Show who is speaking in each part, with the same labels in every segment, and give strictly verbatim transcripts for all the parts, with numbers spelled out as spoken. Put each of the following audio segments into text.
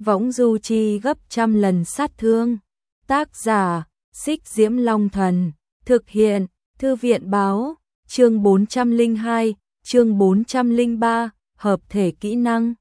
Speaker 1: võng du chi gấp trăm lần sát thương. Tác giả, Xích Diễm Long Thần, thực hiện, Thư viện báo, chương bốn trăm lẻ hai, chương bốn trăm lẻ ba, hợp thể kỹ năng.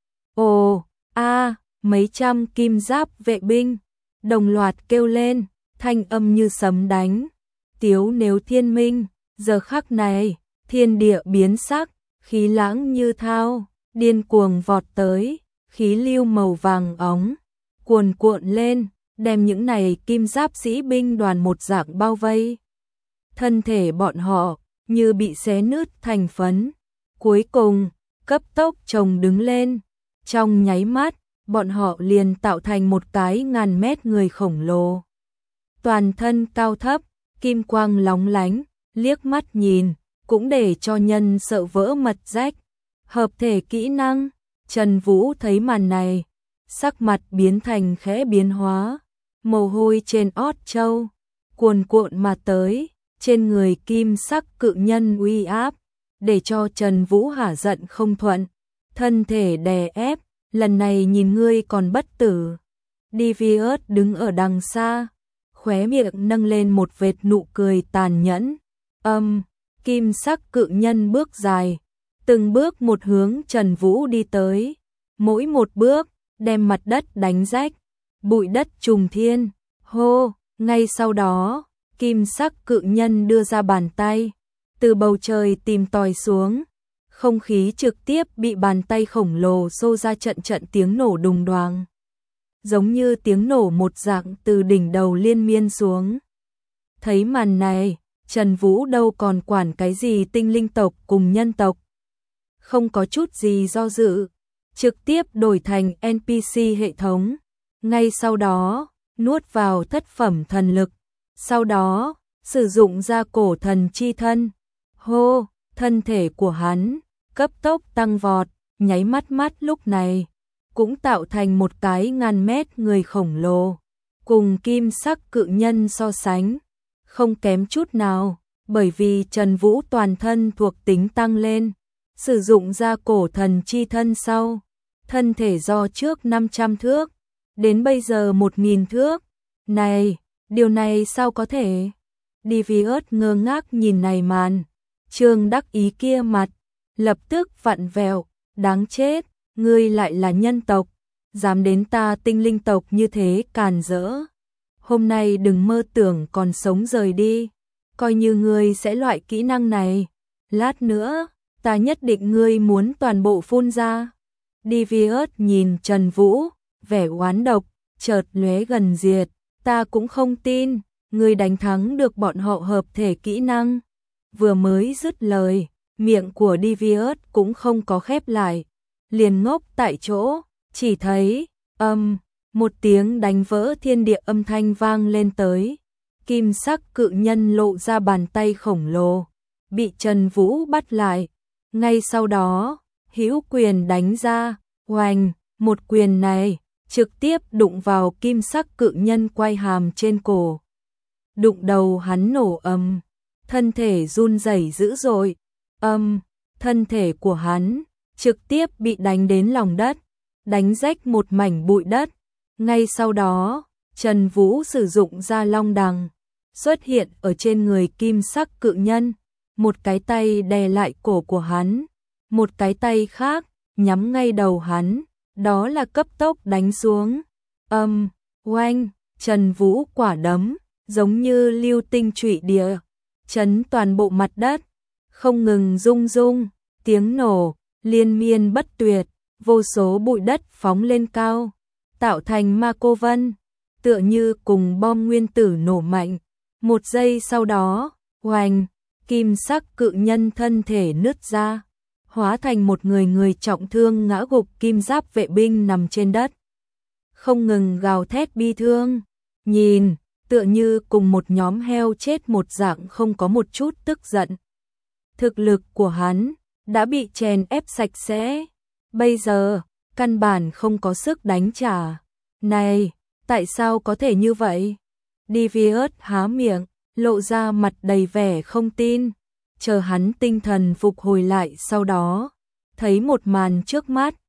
Speaker 1: Ồ, a, mấy trăm kim giáp vệ binh, đồng loạt kêu lên, thanh âm như sấm đánh. Tiếu nếu thiên minh, giờ khắc này, thiên địa biến sắc, khí lãng như thao, điên cuồng vọt tới, khí lưu màu vàng óng, cuồn cuộn lên, đem những này kim giáp sĩ binh đoàn một dạng bao vây. Thân thể bọn họ, như bị xé nứt thành phấn. Cuối cùng, cấp tốc chồng đứng lên. Trong nháy mắt, bọn họ liền tạo thành một cái ngàn mét người khổng lồ. Toàn thân cao thấp, kim quang lóng lánh, liếc mắt nhìn, cũng để cho nhân sợ vỡ mật rách. Hợp thể kỹ năng, Trần Vũ thấy màn này, sắc mặt biến thành khẽ biến hóa, mồ hôi trên ót trâu, cuồn cuộn mà tới, trên người kim sắc cự nhân uy áp, để cho Trần Vũ hả giận không thuận, thân thể đè ép, lần này nhìn ngươi còn bất tử. Devious đứng ở đằng xa, khóe miệng nâng lên một vệt nụ cười tàn nhẫn. Âm, kim sắc cự nhân bước dài, từng bước một hướng Trần Vũ đi tới, mỗi một bước đem mặt đất đánh rách, bụi đất trùng thiên. Hô, ngay sau đó, kim sắc cự nhân đưa ra bàn tay, từ bầu trời tìm tòi xuống, không khí trực tiếp bị bàn tay khổng lồ xô ra trận trận tiếng nổ đùng đoàng, giống như tiếng nổ một dạng từ đỉnh đầu liên miên xuống. Thấy màn này, Trần Vũ đâu còn quản cái gì tinh linh tộc cùng nhân tộc, không có chút gì do dự, trực tiếp đổi thành en pê xê hệ thống, ngay sau đó, nuốt vào thất phẩm thần lực, sau đó, sử dụng ra cổ thần chi thân. Hô, thân thể của hắn, cấp tốc tăng vọt, nháy mắt mắt lúc này, cũng tạo thành một cái ngàn mét người khổng lồ, cùng kim sắc cự nhân so sánh, không kém chút nào, bởi vì Trần Vũ toàn thân thuộc tính tăng lên, sử dụng ra cổ thần chi thân sau, thân thể do trước năm trăm thước, đến bây giờ một nghìn thước. Này, điều này sao có thể? Devious ngơ ngác nhìn này màn, Trương đắc ý kia mặt, lập tức vặn vẹo, đáng chết, ngươi lại là nhân tộc, dám đến ta tinh linh tộc như thế càn rỡ. Hôm nay đừng mơ tưởng còn sống rời đi, coi như ngươi sẽ loại kỹ năng này, lát nữa, ta nhất định ngươi muốn toàn bộ phun ra. Devious nhìn Trần Vũ, vẻ oán độc, chợt lóe gần diệt, ta cũng không tin, ngươi đánh thắng được bọn họ hợp thể kỹ năng. Vừa mới dứt lời, miệng của Devious cũng không có khép lại, liền ngốc tại chỗ, chỉ thấy, âm, một tiếng đánh vỡ thiên địa âm thanh vang lên tới. Kim sắc cự nhân lộ ra bàn tay khổng lồ, bị Trần Vũ bắt lại, ngay sau đó, hữu quyền đánh ra, oành, một quyền này, trực tiếp đụng vào kim sắc cự nhân quay hàm trên cổ. Đụng đầu hắn nổ ầm, thân thể run rẩy dữ dội, âm, thân thể của hắn trực tiếp bị đánh đến lòng đất, đánh rách một mảnh bụi đất. Ngay sau đó, Trần Vũ sử dụng ra long đằng, xuất hiện ở trên người kim sắc cự nhân, một cái tay đè lại cổ của hắn, một cái tay khác nhắm ngay đầu hắn, đó là cấp tốc đánh xuống. Âm, oanh, Trần Vũ quả đấm, giống như lưu tinh trụy địa, chấn toàn bộ mặt đất, không ngừng rung rung, tiếng nổ, liên miên bất tuyệt, vô số bụi đất phóng lên cao, tạo thành ma cô vân, tựa như cùng bom nguyên tử nổ mạnh. Một giây sau đó, oanh, kim sắc cự nhân thân thể nứt ra, hóa thành một người người trọng thương ngã gục kim giáp vệ binh nằm trên đất. Không ngừng gào thét bi thương, nhìn, tựa như cùng một nhóm heo chết một dạng không có một chút tức giận. Thực lực của hắn đã bị chèn ép sạch sẽ, bây giờ, căn bản không có sức đánh trả. Này, tại sao có thể như vậy? Devious há miệng, lộ ra mặt đầy vẻ không tin, chờ hắn tinh thần phục hồi lại sau đó, thấy một màn trước mắt,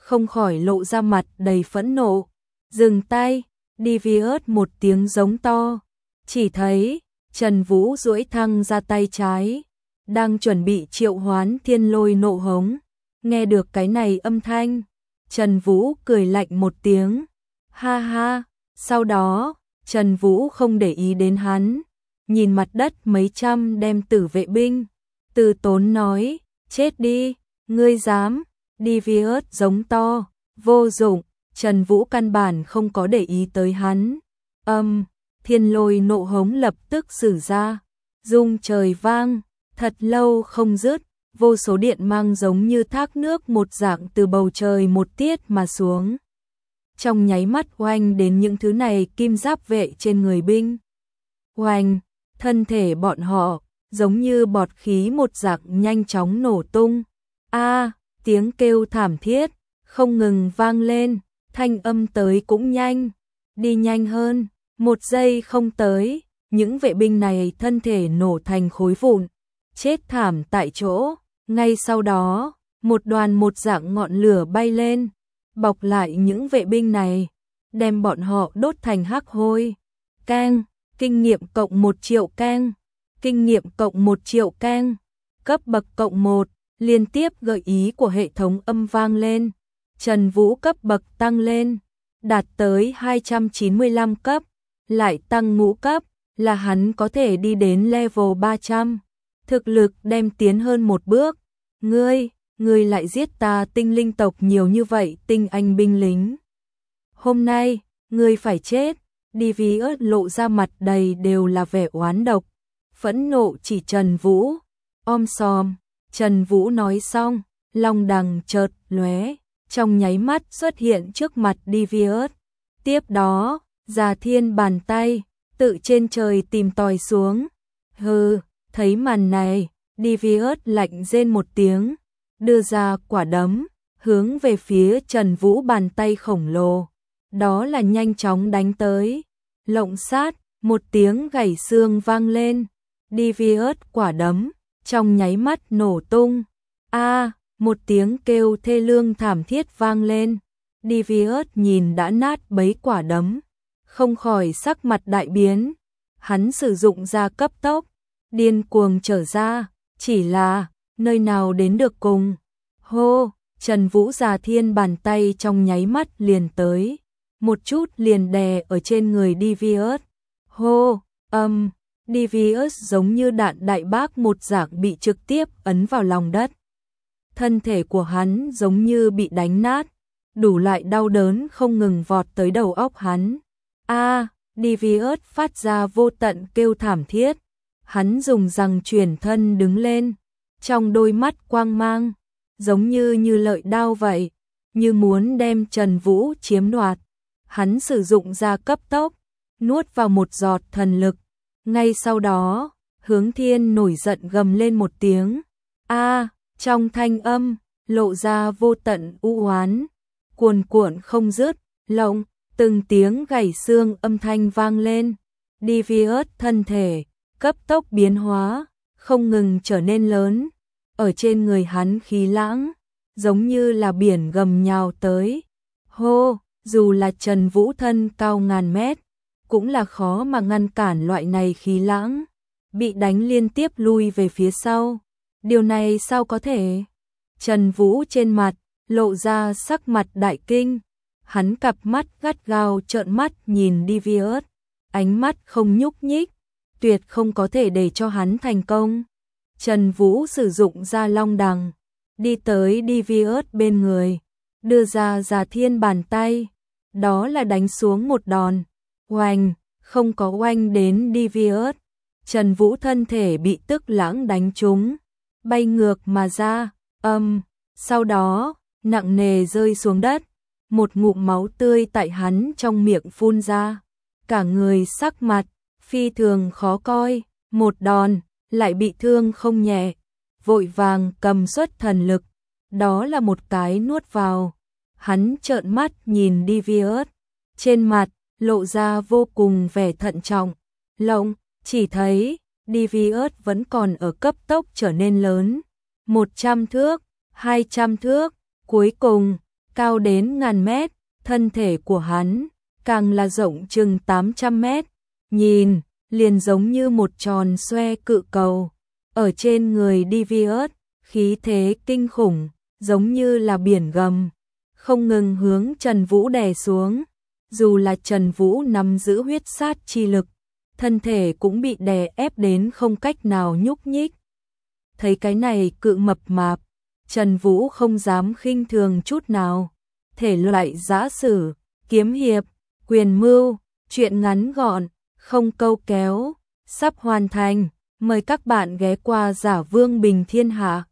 Speaker 1: không khỏi lộ ra mặt đầy phẫn nộ. Dừng tay, Devious một tiếng giống to. Chỉ thấy, Trần Vũ duỗi thăng ra tay trái, đang chuẩn bị triệu hoán thiên lôi nộ hống. Nghe được cái này âm thanh, Trần Vũ cười lạnh một tiếng. Ha ha, sau đó, Trần Vũ không để ý đến hắn, nhìn mặt đất mấy trăm đem tử vệ binh, từ tốn nói, chết đi, ngươi dám. Devious giống to, vô dụng, Trần Vũ căn bản không có để ý tới hắn. Âm, thiên lôi nộ hống lập tức sử ra, rung trời vang, thật lâu không dứt, vô số điện mang giống như thác nước một dạng từ bầu trời một tiết mà xuống. Trong nháy mắt oanh đến những thứ này kim giáp vệ trên người binh. Oanh, thân thể bọn họ, giống như bọt khí một dạng nhanh chóng nổ tung. A, tiếng kêu thảm thiết, không ngừng vang lên, thanh âm tới cũng nhanh, đi nhanh hơn, một giây không tới, những vệ binh này thân thể nổ thành khối vụn, chết thảm tại chỗ. Ngay sau đó, một đoàn một dạng ngọn lửa bay lên, bọc lại những vệ binh này, đem bọn họ đốt thành hắc hôi. Keng, kinh nghiệm cộng một triệu keng, kinh nghiệm cộng một triệu keng, cấp bậc cộng một, liên tiếp gợi ý của hệ thống âm vang lên. Trần Vũ cấp bậc tăng lên, đạt tới hai trăm chín mươi lăm cấp, lại tăng ngũ cấp, là hắn có thể đi đến level ba trăm. Thực lực đem tiến hơn một bước. Ngươi, ngươi lại giết ta tinh linh tộc nhiều như vậy, tinh anh binh lính. Hôm nay, ngươi phải chết. Devious lộ ra mặt đầy đều là vẻ oán độc, phẫn nộ chỉ Trần Vũ. Om sòm, Trần Vũ nói xong, long đằng chợt lóe, trong nháy mắt xuất hiện trước mặt Devious. Tiếp đó, Già Thiên bàn tay, tự trên trời tìm tòi xuống. Hừ, thấy màn này, Devious lạnh rên một tiếng, đưa ra quả đấm, hướng về phía Trần Vũ bàn tay khổng lồ. Đó là nhanh chóng đánh tới. Lộng sát, một tiếng gãy xương vang lên. Devious quả đấm, trong nháy mắt nổ tung. A, một tiếng kêu thê lương thảm thiết vang lên. Devious nhìn đã nát bấy quả đấm, không khỏi sắc mặt đại biến. Hắn sử dụng ra cấp tốc, điên cuồng trở ra, chỉ là nơi nào đến được cùng. Hô, Trần Vũ Già Thiên bàn tay trong nháy mắt liền tới, một chút liền đè ở trên người Devious. Hô, âm, um, Devious giống như đạn đại bác một dạng bị trực tiếp ấn vào lòng đất. Thân thể của hắn giống như bị đánh nát, đủ loại đau đớn không ngừng vọt tới đầu óc hắn. A, à, Devious phát ra vô tận kêu thảm thiết. Hắn dùng răng chuyển thân đứng lên, trong đôi mắt quang mang, giống như như lợi đao vậy, như muốn đem Trần Vũ chiếm đoạt. Hắn sử dụng ra cấp tốc, nuốt vào một giọt thần lực. Ngay sau đó, Hướng Thiên nổi giận gầm lên một tiếng. A, trong thanh âm, lộ ra vô tận u oán, cuồn cuộn không dứt, lộng, từng tiếng gãy xương âm thanh vang lên. Devious thân thể cấp tốc biến hóa, không ngừng trở nên lớn. Ở trên người hắn khí lãng, giống như là biển gầm nhào tới. Hô, dù là Trần Vũ thân cao ngàn mét, cũng là khó mà ngăn cản loại này khí lãng. Bị đánh liên tiếp lui về phía sau. Điều này sao có thể? Trần Vũ trên mặt, lộ ra sắc mặt đại kinh. Hắn cặp mắt gắt gao trợn mắt nhìn Devious, ánh mắt không nhúc nhích, tuyệt không có thể để cho hắn thành công. Trần Vũ sử dụng ra long đằng, đi tới Devious bên người, đưa ra Già Thiên bàn tay, đó là đánh xuống một đòn. Oanh, không có oanh đến Devious. Trần Vũ thân thể bị tức lãng đánh trúng, bay ngược mà ra, âm, um, sau đó, nặng nề rơi xuống đất, một ngụm máu tươi tại hắn trong miệng phun ra, cả người sắc mặt phi thường khó coi, một đòn lại bị thương không nhẹ, vội vàng cầm xuất thần lực, đó là một cái nuốt vào. Hắn trợn mắt nhìn Devious, trên mặt lộ ra vô cùng vẻ thận trọng. Lộng, chỉ thấy Devious vẫn còn ở cấp tốc trở nên lớn, một trăm thước, hai trăm thước, cuối cùng cao đến ngàn mét, thân thể của hắn càng là rộng chừng tám trăm mét, nhìn liền giống như một tròn xoe cự cầu. Ở trên người Devious, khí thế kinh khủng, giống như là biển gầm, không ngừng hướng Trần Vũ đè xuống. Dù là Trần Vũ nắm giữ huyết sát chi lực, thân thể cũng bị đè ép đến không cách nào nhúc nhích. Thấy cái này cự mập mạp, Trần Vũ không dám khinh thường chút nào. Thể loại giã sử, kiếm hiệp, quyền mưu, truyện ngắn gọn, không câu kéo, sắp hoàn thành. Mời các bạn ghé qua Giả Vương Bình Thiên Hạ.